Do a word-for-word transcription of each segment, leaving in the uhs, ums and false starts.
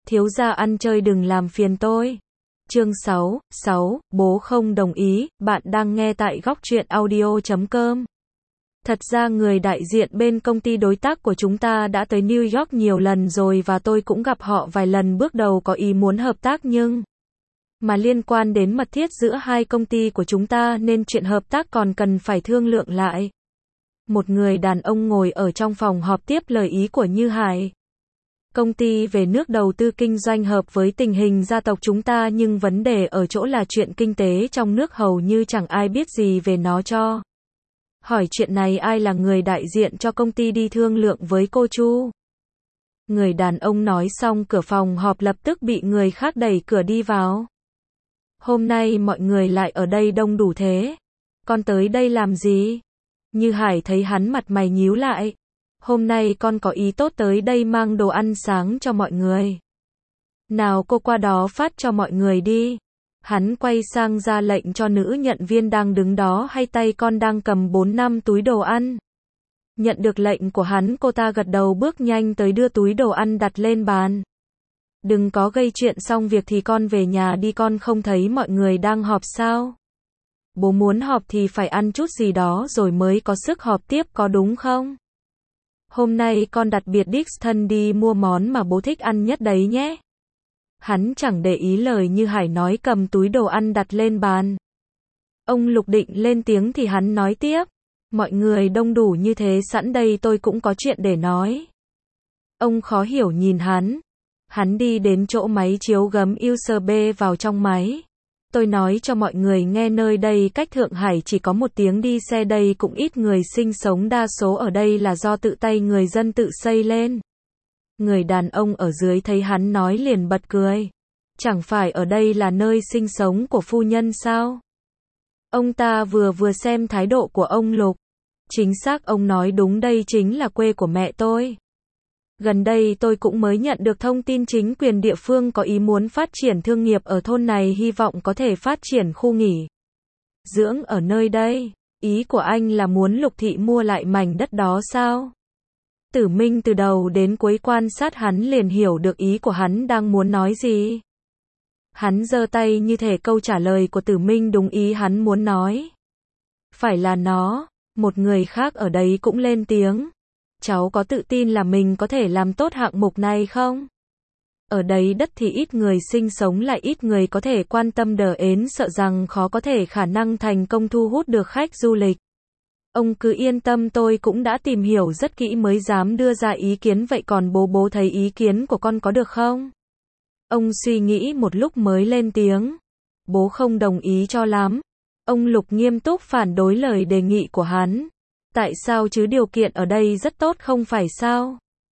Thiếu gia ăn chơi đừng làm phiền tôi. Chương sáu, sáu, bố không đồng ý, bạn đang nghe tại góc truyện audio chấm com. Thật ra người đại diện bên công ty đối tác của chúng ta đã tới New York nhiều lần rồi và tôi cũng gặp họ vài lần, bước đầu có ý muốn hợp tác nhưng mà liên quan đến mật thiết giữa hai công ty của chúng ta nên chuyện hợp tác còn cần phải thương lượng lại. Một người đàn ông ngồi ở trong phòng họp tiếp lời ý của Như Hải. Công ty về nước đầu tư kinh doanh hợp với tình hình gia tộc chúng ta, nhưng vấn đề ở chỗ là chuyện kinh tế trong nước hầu như chẳng ai biết gì về nó cho. Hỏi chuyện này ai là người đại diện cho công ty đi thương lượng với cô Chu? Người đàn ông nói xong cửa phòng họp lập tức bị người khác đẩy cửa đi vào. Hôm nay mọi người lại ở đây đông đủ thế. Con tới đây làm gì? Như Hải thấy hắn mặt mày nhíu lại. Hôm nay con có ý tốt tới đây mang đồ ăn sáng cho mọi người. Nào cô qua đó phát cho mọi người đi. Hắn quay sang ra lệnh cho nữ nhận viên đang đứng đó, hay tay con đang cầm bốn năm túi đồ ăn. Nhận được lệnh của hắn, cô ta gật đầu bước nhanh tới đưa túi đồ ăn đặt lên bàn. Đừng có gây chuyện, xong việc thì con về nhà đi, con không thấy mọi người đang họp sao? Bố muốn họp thì phải ăn chút gì đó rồi mới có sức họp tiếp, có đúng không? Hôm nay con đặc biệt đích thân đi mua món mà bố thích ăn nhất đấy nhé. Hắn chẳng để ý lời Như Hải nói, cầm túi đồ ăn đặt lên bàn. Ông Lục định lên tiếng thì hắn nói tiếp. Mọi người đông đủ như thế sẵn đây, tôi cũng có chuyện để nói. Ông khó hiểu nhìn hắn. Hắn đi đến chỗ máy chiếu gấm u ét bê vào trong máy. Tôi nói cho mọi người nghe, nơi đây cách Thượng Hải chỉ có một tiếng đi xe, đây cũng ít người sinh sống, đa số ở đây là do tự tay người dân tự xây lên. Người đàn ông ở dưới thấy hắn nói liền bật cười. Chẳng phải ở đây là nơi sinh sống của phu nhân sao? Ông ta vừa vừa xem thái độ của ông Lục. Chính xác, ông nói đúng, đây chính là quê của mẹ tôi. Gần đây tôi cũng mới nhận được thông tin chính quyền địa phương có ý muốn phát triển thương nghiệp ở thôn này, hy vọng có thể phát triển khu nghỉ dưỡng ở nơi đây. Ý của anh là muốn Lục thị mua lại mảnh đất đó sao? Tử Minh từ đầu đến cuối quan sát hắn liền hiểu được ý của hắn đang muốn nói gì. Hắn giơ tay như thể câu trả lời của Tử Minh đúng ý hắn muốn nói. Phải là nó. Một người khác ở đấy cũng lên tiếng. Cháu có tự tin là mình có thể làm tốt hạng mục này không? Ở đấy đất thì ít người sinh sống, lại ít người có thể quan tâm đờ ến, sợ rằng khó có thể khả năng thành công thu hút được khách du lịch. Ông cứ yên tâm, tôi cũng đã tìm hiểu rất kỹ mới dám đưa ra ý kiến, vậy còn bố bố thấy ý kiến của con có được không? Ông suy nghĩ một lúc mới lên tiếng. Bố không đồng ý cho lắm. Ông Lục nghiêm túc phản đối lời đề nghị của hắn. Tại sao chứ, điều kiện ở đây rất tốt không phải sao?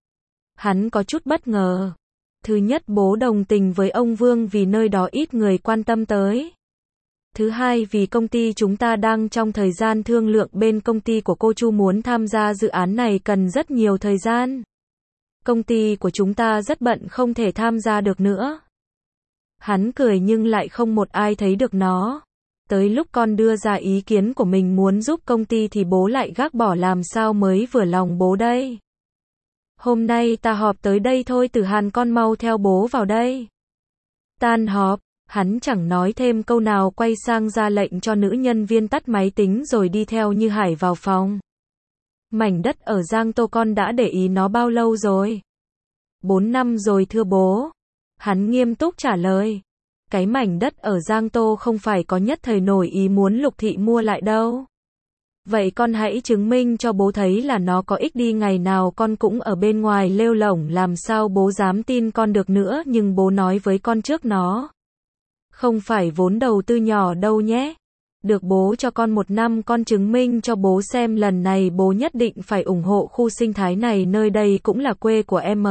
Hắn có chút bất ngờ. Thứ nhất, bố đồng tình với ông Vương vì nơi đó ít người quan tâm tới. Thứ hai, vì công ty chúng ta đang trong thời gian thương lượng, bên công ty của cô Chu muốn tham gia dự án này cần rất nhiều thời gian. Công ty của chúng ta rất bận không thể tham gia được nữa. Hắn cười nhưng lại không một ai thấy được nó. Tới lúc con đưa ra ý kiến của mình muốn giúp công ty thì bố lại gác bỏ, làm sao mới vừa lòng bố đây? Hôm nay ta họp tới đây thôi, Tử Hàn con mau theo bố vào đây. Tan họp, hắn chẳng nói thêm câu nào, quay sang ra lệnh cho nữ nhân viên tắt máy tính rồi đi theo Như Hải vào phòng. Mảnh đất ở Giang Tô con đã để ý nó bao lâu rồi? Bốn năm rồi thưa bố. Hắn nghiêm túc trả lời. Cái mảnh đất ở Giang Tô không phải có nhất thời nổi ý muốn Lục thị mua lại đâu. Vậy con hãy chứng minh cho bố thấy là nó có ích đi, ngày nào con cũng ở bên ngoài lêu lổng, làm sao bố dám tin con được nữa, nhưng bố nói với con trước, nó không phải vốn đầu tư nhỏ đâu nhé. Được, bố cho con một năm, con chứng minh cho bố xem, lần này bố nhất định phải ủng hộ khu sinh thái này, nơi đây cũng là quê của em.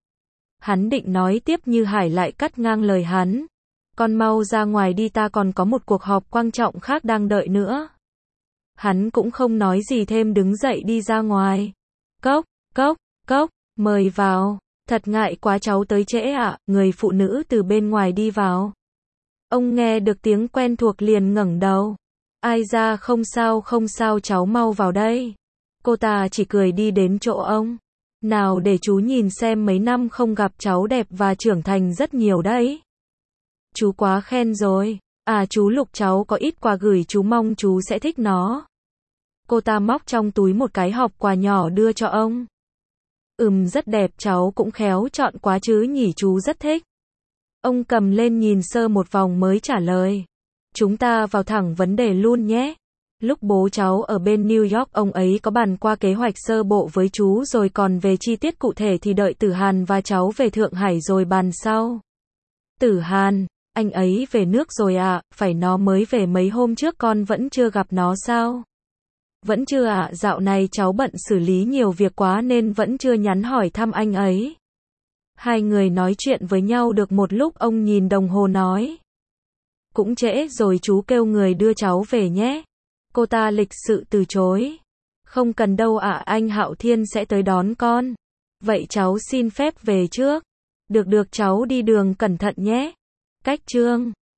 Hắn định nói tiếp, Như Hải lại cắt ngang lời hắn. Con mau ra ngoài đi, ta còn có một cuộc họp quan trọng khác đang đợi nữa. Hắn cũng không nói gì thêm, đứng dậy đi ra ngoài. Cốc, cốc, cốc, mời vào. Thật ngại quá, cháu tới trễ ạ. À? Người phụ nữ từ bên ngoài đi vào. Ông nghe được tiếng quen thuộc liền ngẩng đầu. Ai ra, không sao không sao, cháu mau vào đây. Cô ta chỉ cười đi đến chỗ ông. Nào để chú nhìn xem mấy năm không gặp cháu đẹp và trưởng thành rất nhiều đấy. Chú quá khen rồi. À chú Lục cháu có ít quà gửi chú mong chú sẽ thích nó. Cô ta móc trong túi một cái hộp quà nhỏ đưa cho ông. Ừm rất đẹp cháu cũng khéo chọn quá chứ nhỉ chú rất thích. Ông cầm lên nhìn sơ một vòng mới trả lời. Chúng ta vào thẳng vấn đề luôn nhé. Lúc bố cháu ở bên New York ông ấy có bàn qua kế hoạch sơ bộ với chú rồi còn về chi tiết cụ thể thì đợi Tử Hàn và cháu về Thượng Hải rồi bàn sau. Tử Hàn, anh ấy về nước rồi à, phải nó mới về mấy hôm trước con vẫn chưa gặp nó sao? Vẫn chưa ạ, à, dạo này cháu bận xử lý nhiều việc quá nên vẫn chưa nhắn hỏi thăm anh ấy. Hai người nói chuyện với nhau được một lúc ông nhìn đồng hồ nói. Cũng trễ rồi chú kêu người đưa cháu về nhé. Cô ta lịch sự từ chối. Không cần đâu ạ, à, anh Hạo Thiên sẽ tới đón con. Vậy cháu xin phép về trước. Được được cháu đi đường cẩn thận nhé. Cách chương